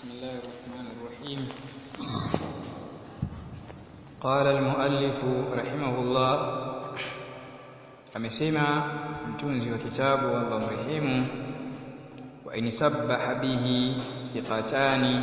بسم الله الرحمن الرحيم. قال المؤلف رحمه الله amesema mtunzi wa kitabu Allah mrehemu wa inisabbaha bihi thiqatani,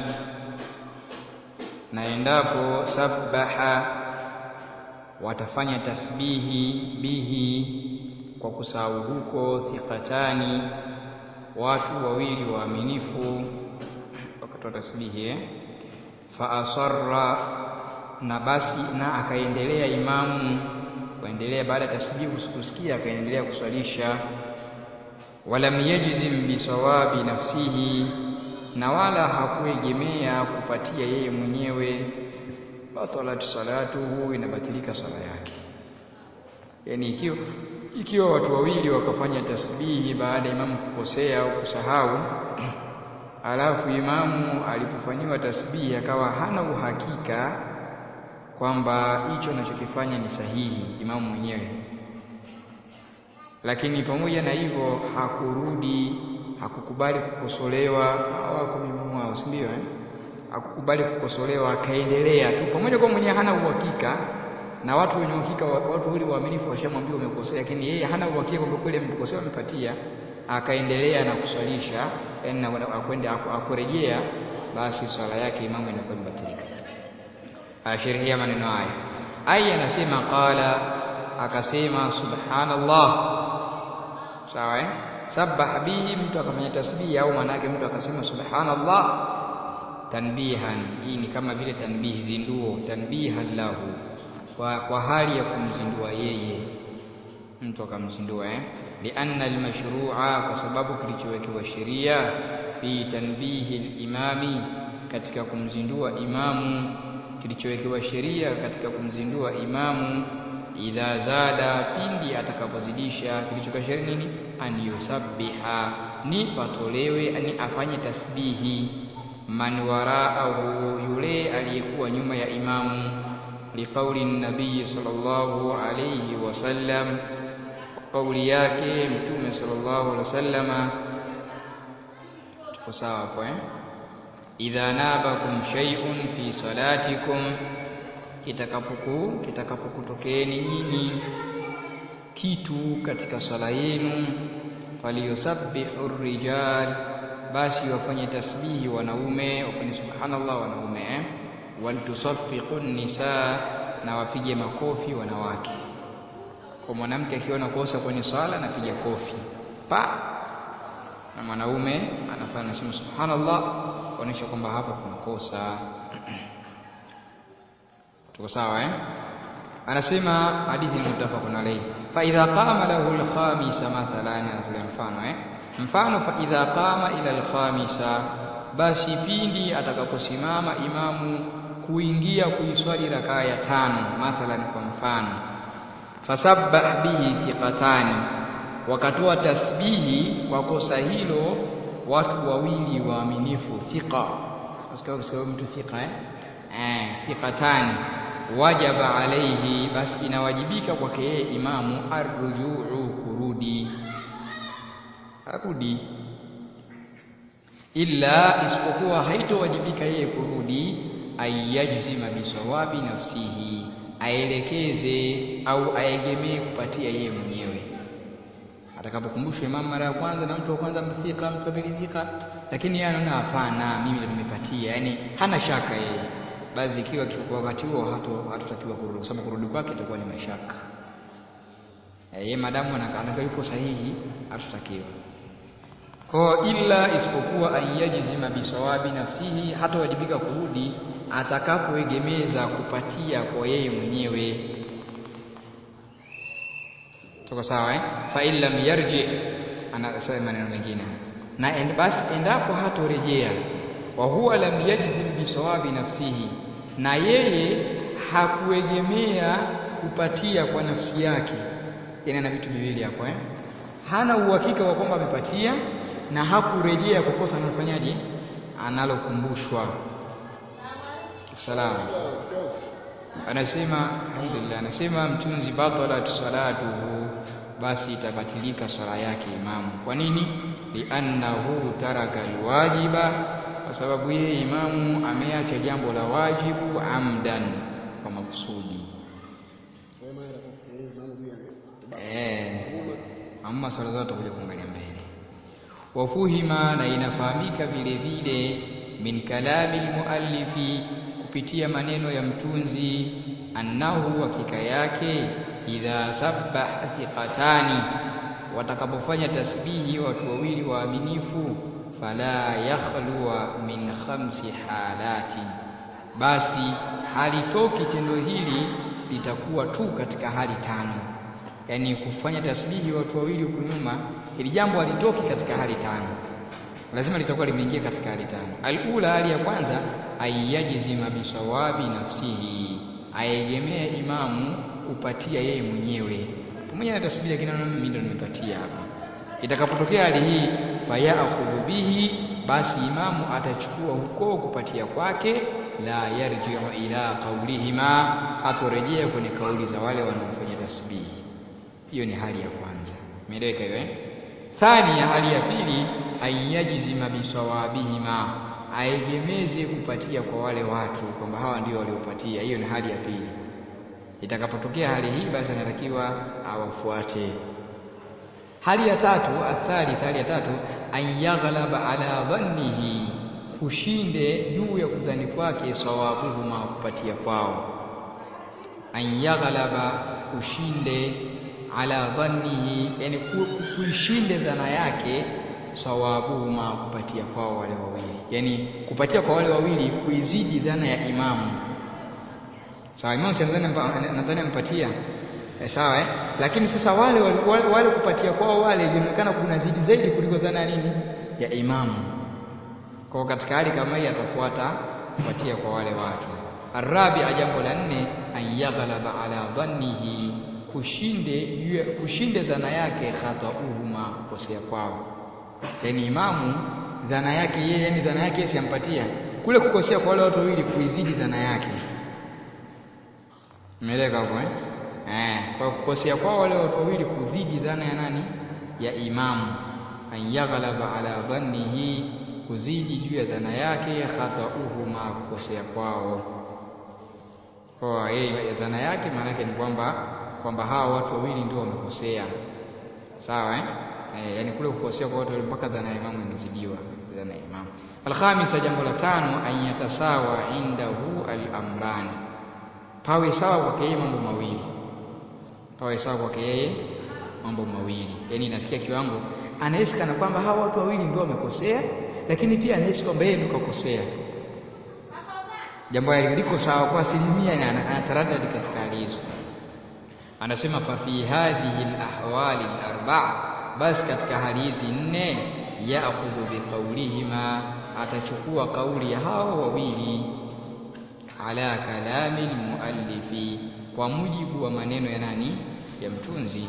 na endapo sabbaha watafanya tasbihi bihi kwa kusahau huko thiqatani watu wawili waaminifu wakatoa tasbihi fa asarra, na basi na akaendelea imamu kuendelea baada ya tasbihi kusikia akaendelea kuswalisha, walam yajzim bisawabi nafsihi, na wala hakuegemea kupatia yeye mwenyewe, batalat salatuhu, inabatilika sala yake. Yani ikiwa watu wawili wakafanya tasbihi baada ya imamu kukosea au kusahau, alafu imamu alipofanyiwa tasbihi akawa hana uhakika kwamba hicho anachokifanya ni sahihi imamu mwenyewe, lakini pamoja na hivyo hakurudi, hakukubali kukosolewa, wako mimamu wao, si ndio hakukubali kukosolewa, akaendelea tu pamoja kwa mwenyewe hana uhakika, na watu wenye uhakika, watu wawili waaminifu washamwambia umekosea, lakini yeye hana uhakika kwamba kweli amekosea amepatia, akaendelea na kuswalisha, yani akwenda akurejea, basi swala yake imamu inakuwa imebatilika. Asharihia maneno haya. Aya anasema qala, akasema subhanallah. Sawa Sabbaha bihi, mtu akafanya tasbihi, au maana yake mtu akasema subhanallah tanbihan. Hii ni kama vile tanbihi, zinduo, tanbihan lahu, kwa hali ya kumzindua yeye, mtu akamzindua lianna almashru'a, kwa sababu kilichowekewa sheria, fi tanbihi alimami, katika kumzindua imamu, kilichowekewa sheria katika kumzindua imamu, idha zada, pindi atakapozidisha, kilichowekewa sheria nini? An yusabbiha, ni patolewe, ani afanye tasbihi, man waraahu, yule aliyekuwa nyuma ya imamu, liqauli nabii sallallahu alayhi wasallam, kauli yake mtume sallallahu alaihi wasallama. Tuko sawa hapo idha nabakum shay'un fi salatikum, kitakapokutokeeni nyinyi kitu katika sala yenu, faliyusabbihu ar-rijal, basi wafanye tasbihi wanaume, wafanye subhanallah wanaume, waltusaffiqu an-nisaa, na wapige makofi wanawake. Kwa mwanamke akiona kosa kwenye swala anapiga kofi na mwanaume anafanya nasema subhanallah, kuonesha kwamba hapa kuna kosa. Tuko sawa Anasema hadithi mutafaqun alayhi. Fa idha qama lahu al-khamisa, mathalan, anatolea mfano fa idha qama ila al-khamisa, basi pindi atakaposimama imamu kuingia kuiswali rakaa ya 5, mathalan, kwa mfano, fasabbah bihi thiqatani, wakatoa tasbihi kwa kosa hilo watu wawili waaminifu, thiqa, usikao mtu thiqa thiqatani, wajaba alayhi, basi inawajibika kwake yeye imamu, arrujuu, kurudi, arudi, illa, isipokuwa haitowajibika yeye kurudi, ayajzima bisawabi nafsihi, aelekeze au aegemee kupatia yeye mwenyewe. Atakapokumbushwa imamu mara ya kwanza na mtu wa kwanza mthika, mtu wa pili thika, lakini yeye anaona hapana, mimi ndo nimepatia, yani hana shaka yeye, basi ikiwa kwa wakati huo hatutakiwa kurudi, kwa sababu kurudi kwake itakuwa ni mashaka. Yeye madamu anakaa yupo sahihi, hatutakiwa. Kwa illa, isipokuwa ayajizima bisawabi nafsihi, hatawajibika kurudi atakapoegemeza kupatia kwa yeye mwenyewe. Tuko sawa fa illam yarji, anasema maneno mengine, na basi endapo hatorejea, wa huwa lam yajzim bisawabi nafsihi, na yeye hakuegemea kupatia kwa nafsi yake, yani ana vitu viwili hapo hana uhakika wa kwamba amepatia, na hakurejea kwa kosa analofanyaje, analokumbushwa. Salamu. Anasema alhamdulillah, anasema mtunzi, batalat salatuhu, basi itabatilika swala yake imamu. Kwa nini? Li'annahu taraka alwajiba, kwa sababu yeye imamu ameacha jambo la wajibu amdan, kwa makusudi. Amma swala zote tutakuja kuangalia mbele. Wafuhima, na inafahamika vile vile min kalami almuallifi, kupitia maneno ya mtunzi, annahu, hakika yake, idha sabbaha thiqatani, watakapofanya tasbihi watu wawili waaminifu, fala yakhluwa min 5 halati, basi halitoki tendo hili litakuwa tu katika hali 5. Yani kufanya tasbihi watu wawili huko nyuma, hili jambo halitoki katika hali 5, lazima litakuwa limeingia katika hali 5. Alula, hali ya kwanza, ayajizima bisawabi nafsihi, aegemea imamu kupatia yeye mwenyewe, pamoja na tasbihi lakini mimi ndo nimepatia hapa. Itakapotokea hali hii, fayakhudhu bihi, basi imamu atachukua huko kupatia kwake, la yarji'u ila qawlihima, hatorejea kwenye kauli za wale wanaofanya tasbihi. Hiyo ni hali ya kwanza, umeeleweka hiyo Thani, ya hali ya pili, ayajizima bisawabihima, aegemeze kupatia kwa wale watu kwamba hawa ndio waliopatia. Hiyo ni hali ya pili. Itakapotokea hali hii, basi anatakiwa awafuate. Hali ya tatu, hali ya tatu, ayaghlaba ala dhannihi, kushinde juu ya kudhani kwake, sawabuhuma, kupatia kwao. Ayaghlaba, kushinde, ala dhannihi, yani kuishinde dhana yake, sawabuhuma, kupatia kwao wale wawili, yani kupatia kwa wale wawili kuizidi dhana ya imamu. Sawa, imamu nadhani ampatia sawa lakini sasa wale kupatia kwao wale ilionekana kuna zidi zaidi kuliko dhana nini ya imamu. Kwa katika hali kama hii atafuata kupatia kwa wale watu. Arabi, jambo la 4, ayaghlaba ala dhannihi, kushinde dhana yake, khata'uhuma, kukosea kwao. Yani imamu dhana yake yeye, yani dhana yake siampatia kule, kukosea kwa wale watu wawili kuizidi dhana yake. Umeeleka hapo kwa kukosea kwa wale watu wawili kuzidi dhana ya nani ya imamu. Ayaghlaba ala dhannihi, kuzidi juu ya dhana yake, khata'uhuma, kukosea kwao. Kwa yeye dhana yake maana yake ni kwamba hawa watu wawili ndio wamekosea. Sawa yani kule kukosea kwa watu mpaka dhana ya imamu imezidiwa dhana ya imamu. Alkhamisa, jambo la 5, ayatasawa indahu al-amrani, pawe sawa kwake yeye mambo mawili. Pawe sawa kwake yeye mambo mawili, yani inafikia kiwango anahisi kana kwamba hawa watu wawili ndio wamekosea, lakini pia anahisi kwamba yeye ndio kakosea. Jambo hili liko sawa kwa asilimia, na anataradadi katika hali hizo. Anasema fa fi hadhihi al-ahwali al-arba'a, basi katika hali hizi 4, ya'khudhu biqawlihima, atachukua kauli ya hao wawili, ala kalami almuallifi, kwa mujibu wa maneno ya nani ya mtunzi.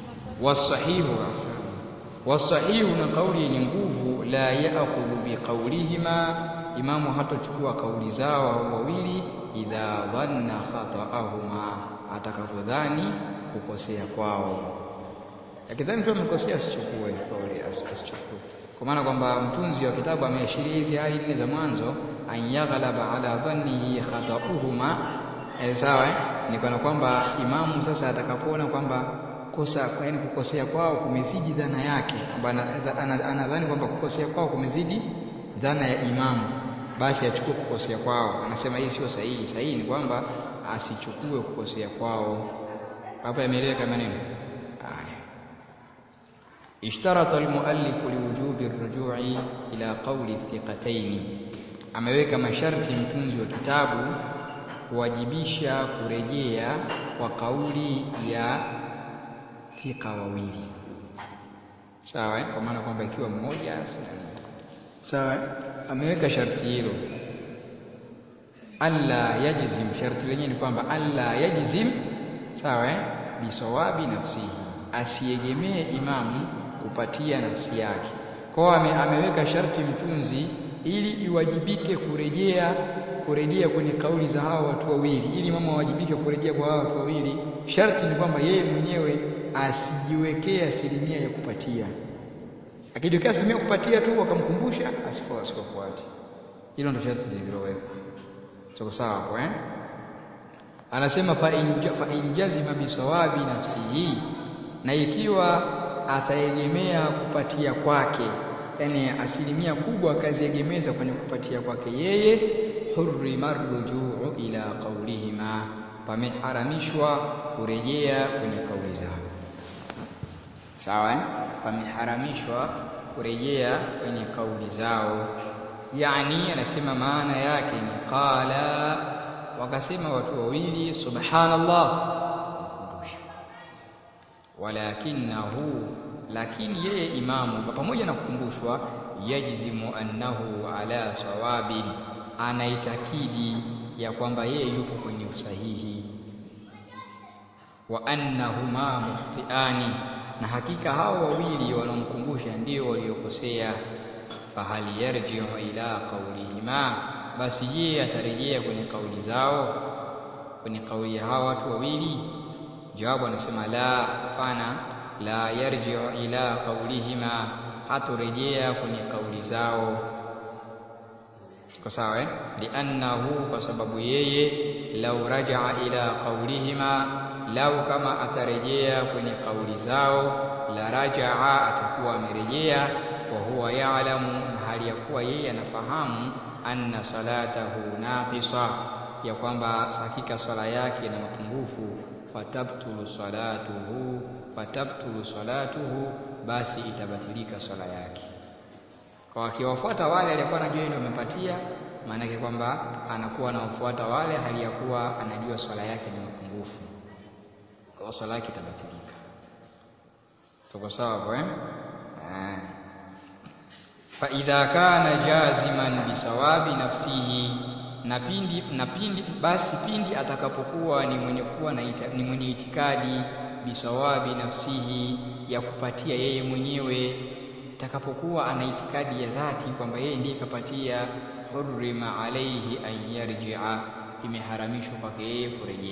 Wasahihu, na kauli yenye nguvu, la ya'khudhu biqawlihima, imamu hatochukua kauli zao hao wawili, idha dhanna khata'ahuma, atakapodhani kukosea kwao. Akidhani tu amekosea asichukue kauli, asichukue. Kwa maana kwamba mtunzi wa kitabu ameashiria hizi hali 4 za mwanzo, ayaghlaba ala dhannihi khata'uhuma. Sawa ni kana kwamba imamu sasa atakapoona kwamba yani kukosea kwao kumezidi dhana yake, kwamba anadhani kwamba kukosea kwao kumezidi dhana ya imamu, basi achukue kukosea kwao. Anasema hii sio sahihi. Sahihi ni kwamba asichukue kukosea kwao. Hapa yameeleweka maneno haya. Ishtarata almuallif liwujubi arruju'i ila qawli thiqatayn, ameweka masharti mtunzi wa kitabu kuwajibisha kurejea kwa kauli ya thika wawili. Sawa kwa maana kwamba ikiwa mmoja sawa ameweka sharti hilo, alla yajzim, sharti lenyewe ni kwamba alla yajzim, sawa bisawabi nafsihi, asiegemee imamu kupatia nafsi yake. Kwa ameweka sharti mtunzi ili iwajibike kurejea kwenye kauli za hao watu wawili, ili imamu awajibike kurejea kwa hao watu wawili. Sharti ni kwamba yeye mwenyewe asijiwekee asilimia ya kupatia. Akijiwekea asilimia kupatia tu wakamkumbusha, asifuate. Hilo ndio sharti lililowekwa. Tuko sawa hapo Anasema fa injazima bisawabi nafsihi, na ikiwa ataegemea kupatia kwake, yani asilimia kubwa akaziegemeza kwenye kupatia kwake yeye, hurrima rujuu ila qawlihima, pameharamishwa kurejea kwenye kauli zao. Sawa pameharamishwa kurejea kwenye kauli zao. Yani anasema maana yake ni qala, wakasema watu wawili subhanallah, kumkumbusha. Walakinahu, lakini yeye imamu pamoja na kukumbushwa, yajzimu annahu ala sawabin, anaitakidi ya kwamba yeye yupo kwenye usahihi. Wa annahuma mukhtiani, na hakika hao wawili wanaomkumbusha ndio waliokosea. Fahal yarji'u ila qawlihima, basi yeye atarejea kwenye kauli zao, kwenye kauli ya hao watu wawili? Jawabu anasema la, hapana. La yarji'u ila qawlihima, hatorejea kwenye kauli zao. Kwa sawa li'annahu, kwa sababu yeye lau raja'a ila qawlihima, lau kama atarejea kwenye kauli zao, la raja'a, atakuwa amerejea, wa huwa ya'lamu, hali ya kuwa yeye anafahamu, anna salatahu naqisa, ya kwamba hakika sala yake na mapungufu, fatabtulu salatuhu, basi itabatilika sala yake. Kwa akiwafuata wale aliyekuwa anajua ndio amepatia, maana yake kwamba anakuwa anawafuata wale hali ya kuwa anajua swala yake ni mapungufu, kwa swala yake itabatilika. Tuko sawa hapo Fa idha kana jaziman bisawabi nafsihi, basi pindi atakapokuwa ni mwenye itikadi bisawabi nafsihi, ya kupatia yeye mwenyewe, atakapokuwa ana itikadi ya dhati kwamba yeye ndiye kapatia, hurrima alayhi an yarji'a, imeharamishwa kwake yeye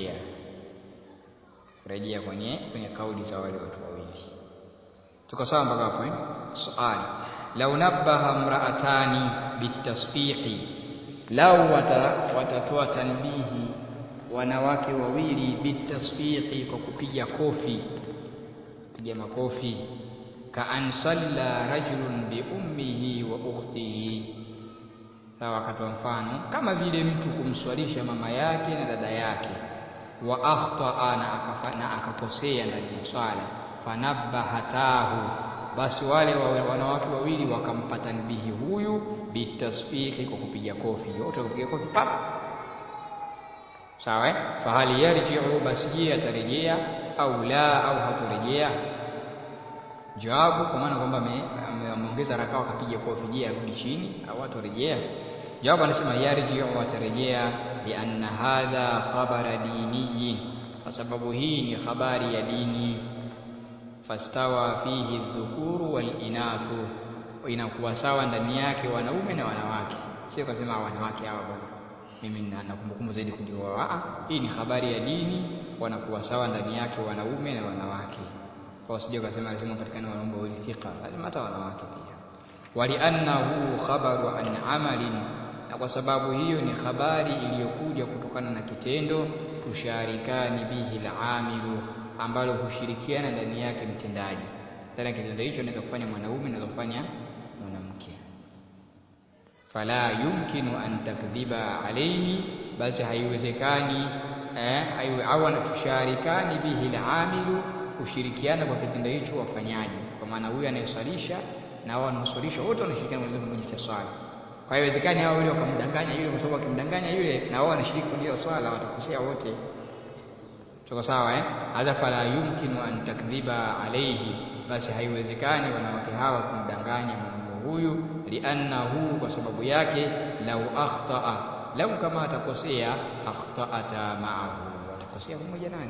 kurejea kwenye kauli za wale watu wawili. Tuko sawa mpaka hapo Swali: lau nabbaha mraatani bitasfiqi, lau watatoa tanbihi wanawake wawili bitasfiqi, kwa kupiga kofi, piga makofi, ka an salla rajulun bi ummihi wa ukhtihi. Sawa, akatoa mfano kama vile mtu kumswalisha mama yake na dada yake, wa akhta'a, na akakosea ndani ya swala, fanabbahatahu, basi wale wanawake wawili wakampa tanbihi huyu bitasfiqi, kwa kupiga kofi, wote wapiga kofi pap. Sawa fahali yarji'u, basi yeye atarejea, au la, au hatorejea? Jawabu, kwa maana kwamba ameongeza rakaa akapiga kofi, je arudi chini au hatorejea? Jawabu anasema yarji'u, atarejea, lianna hadha khabara diniyin, kwa sababu hii ni habari ya dini. Fastawa fihi dhukuru wal inathu, inakuwa sawa ndani yake wanaume na wanawake. Sio kusema wanawake hawa bwana mimi na kumbukumbu zaidi kujua. Hii ni habari ya dini, wanakuwa sawa ndani yake wanaume na wanawake. Kwa usije ukasema lazima patikane wanaume wawili thika, lazima hata wanawake pia. Waliannahu khabaru an amalin, na kwa sababu hiyo ni habari iliyokuja kutokana na kitendo, tusharikani bihi al-amilu, ambalo hushirikiana ndani yake mtendaji. Ndani ya kitendo hicho anaweza kufanya mwanaume na kufanya mwanamke. Fala yumkinu an takdhiba alayhi, basi haiwezekani au anatusharikani bihi al-amilu, kushirikiana kwa kitendo hicho wafanyaji, kwa maana huyu anayeswalisha na wao wanaoswalisha wote wanashirikiana kwenye kitendo kimoja cha swala. Kwa hiyo haiwezekani hao wale wakamdanganya yule, kwa sababu akimdanganya yule na wao wanashiriki kwenye hiyo swala, watakosea wote. Tuko sawa hadha fala yumkinu an takdhiba alayhi, basi haiwezekani wanawake hawa kumdanganya mwanamume huyu, liannahu, kwa sababu yake, lau akhta'a, lau kama atakosea, akhta'ata ma'ahu, watakosea pamoja naye,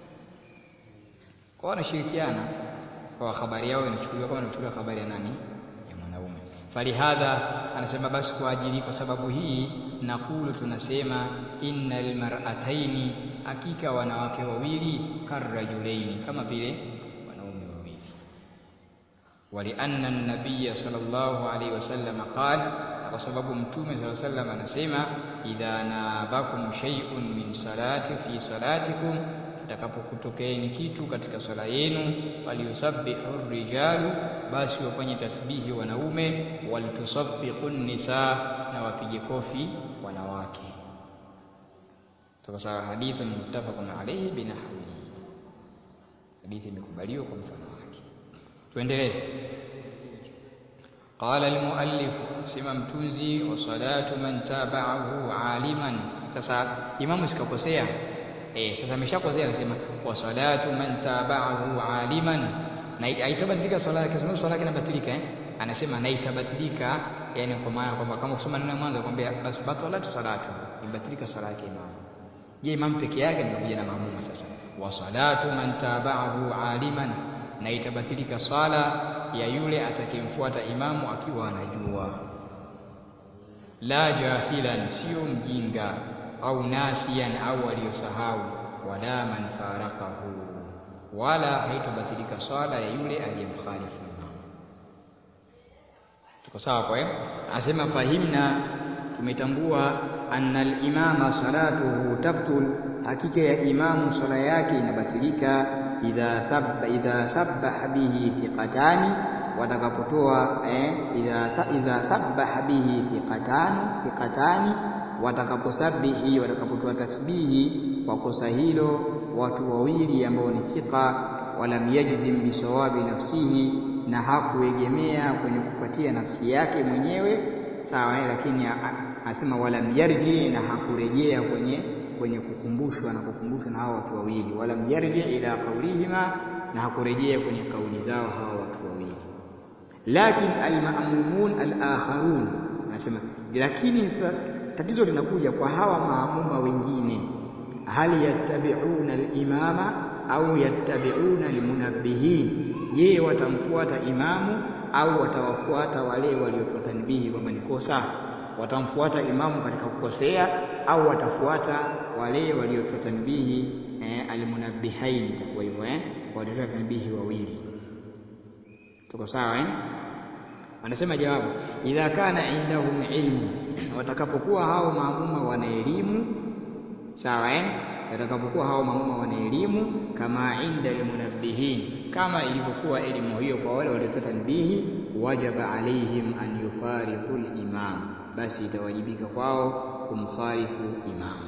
kwa wanashirikiana, kwa habari yao inachukuliwa kama inachukuliwa habari ya nani? Ya mwanaume. Falihadha, anasema basi kwa ajili, kwa sababu hii, nakulu, tunasema, innal mar'ataini, hakika wanawake wawili, karrajulaini, kama vile wanaume wawili. Walianna an-nabiy sallallahu alayhi wasallam qala, kwa sababu Mtume sallallahu alaihi wasallam anasema idha nabakum shay'un min salati fi salatikum, kitakapokutokeeni kitu katika swala yenu, falyusabbihu rijalu, basi wafanye tasbihi wanaume, walitusabbihu nisa, na wapige kofi wanawake. Kwa sababu hadithi ni muttafaqun alayhi binahwi, hadithi imekubaliwa kwa mfano wake. Tuendelee. Qala al-muallif, sema mtunzi, wa salatu man tabahu aliman. Sasa imamu sikakosea, sasa ameshakosea, anasema wa salatu man tabahu aliman, na haitabadilika swala yake. Swala yake inabatilika, anasema na itabatilika, yani kwa maana kwamba kama kusoma neno mwanzo kwambia bas batalat salatu, ibatilika swala yake imamu. Je, imamu peke yake anakuja na maamuma? Sasa wa salatu man tabahu aliman, na itabatilika swala ya yule atakayemfuata imamu akiwa anajua, la jahilan, sio mjinga, au nasiyan, au aliyosahau, wala man faraqahu, wala haitobatilika swala ya yule aliyemkhalifu imamu. Tuko sawa hapo? Anasema fahimna, tumetambua, anna al-imama salatuhu tabtul, hakika ya imamu swala yake inabatilika, idha sabbaha bihi thiqatani, watakapotoa idha sabbaha bihi thiqatani, watakaposabihi, watakapotoa tasbihi kwa kosa hilo watu wawili ambao ni thiqa, walam yajzim bisawabi nafsihi, na hakuegemea kwenye kupatia nafsi yake mwenyewe, sawa, lakini asema walam yarji, na hakurejea kwenye kukumbushwa na hao watu wawili, walam yarji ila qawlihima, na hakurejea kwenye kauli zao hao watu wawili. Lakin almaamumun alakharun, anasema lakini tatizo linakuja kwa hawa maamuma wengine, hal yattabi'una alimama au yattabi'una almunabbihin, je, watamfuata imamu au watawafuata wale waliotoa tanbihi kwamba ni kosa? Watamfuata imamu katika kukosea au watafuata wale waliotoa tanbihi almunabbihain? Itakuwa hivyo, waliotoa tanbihi wawili. Tuko sawa? Wanasema jawabu, idha kana indahum ilmu, watakapokuwa hao maamuma wana elimu, sawa, watakapokuwa hao maamuma wana elimu, kama inda almunabbihin, kama ilivyokuwa elimu hiyo kwa wale waliotoa tanbihi, wajaba alaihim an yufariqu al-imam, basi itawajibika kwao kumkhalifu imam.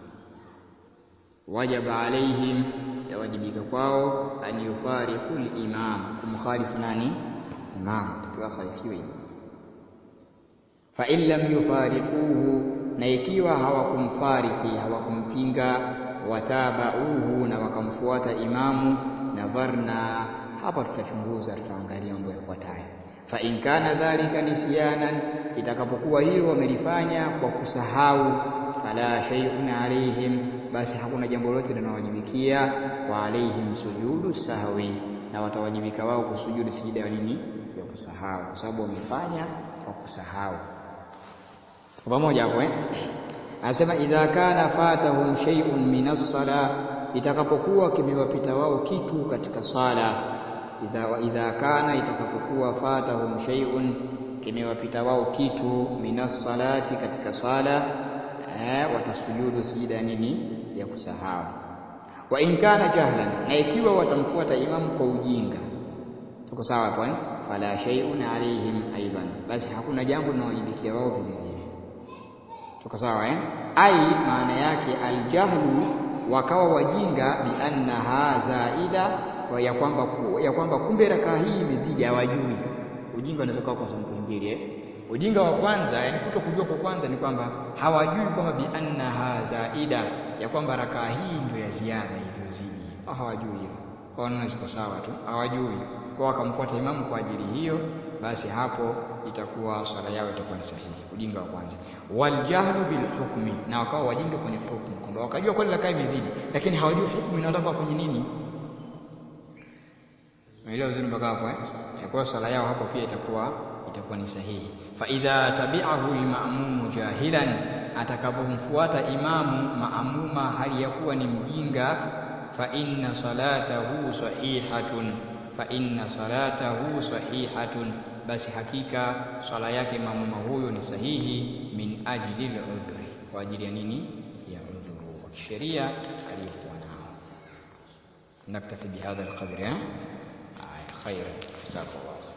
Wajaba alaihim, itawajibika kwao an yufariqu al-imam, kumkhalifu nani? Imam, takiwa khalifiwe imam. Fa in lam yufariquhu, na ikiwa hawakumfariki, hawakumpinga, watabauhu, na wakamfuata imamu, nadharna, hapa tutachunguza, tutaangalia mambo yafuatayo. Fa in kana dhalika nisyanan, itakapokuwa hilo wamelifanya kwa kusahau, fala shay'un alaihim, basi hakuna jambo lolote linalowajibikia, wa alaihim sujudu sahwi, na watawajibika wao kusujudu sijida ya nini? Ya kusahau, kwa sababu wamefanya kwa kusahau. Pamoja hapo, anasema idha kana fatahum shay'un minas sala, itakapokuwa kimewapita wao kitu katika sala. Idha kana, itakapokuwa fatahum shay'un, kimewapita wao kitu, minas salati, katika sala, watasujudu sijida nini? Ya kusahau. Wa in kana jahlan, na ikiwa watamfuata imamu kwa ujinga, tuko sawa hapo, fala shay'un alaihim aidan, basi hakuna jambo linalowajibikia wao vile vile. Tuko sawa, ai maana yake aljahlu, wakawa wajinga, bi annaha zaida, ya kwamba kumbe rakaa hii imezidi, hawajui. Ujinga unaweza kuwa kwa sampuli mbili, ujinga wa kwanza, yani kutokujua kwa kwanza, ni kwamba hawajui kwamba bi annaha zaida, ya kwamba rakaa hii ndio ya ziada iliyozidi, hawajui hilo, wanaona ziko sawa tu, hawajui, kwa wakamfuata imamu kwa ajili hiyo, basi hapo itakuwa swala yao itakuwa ni sahihi. Ujinga wa kwanza. Wal jahlu bil hukmi, na wakawa wajinga kwenye hukumu, kwamba wakajua kweli rakaa imezidi, lakini hawajui hukumu inataka wafanye nini. Umeelewa uzuri mpaka hapo, Kwa swala yao hapo pia itakuwa ni sahihi. Fa idha tabi'ahu al-ma'mumu jahilan, atakapomfuata imamu maamuma hali ya kuwa ni mjinga, fa inna salatahu sahihatun, basi hakika swala yake maamuma huyo ni sahihi, min ajli al-udhri, kwa ajili ya nini? Ya udhuru wa kisheria aliyokuwa nao. Naktafi bihadha al-qadri. Khairan, jazakallahu.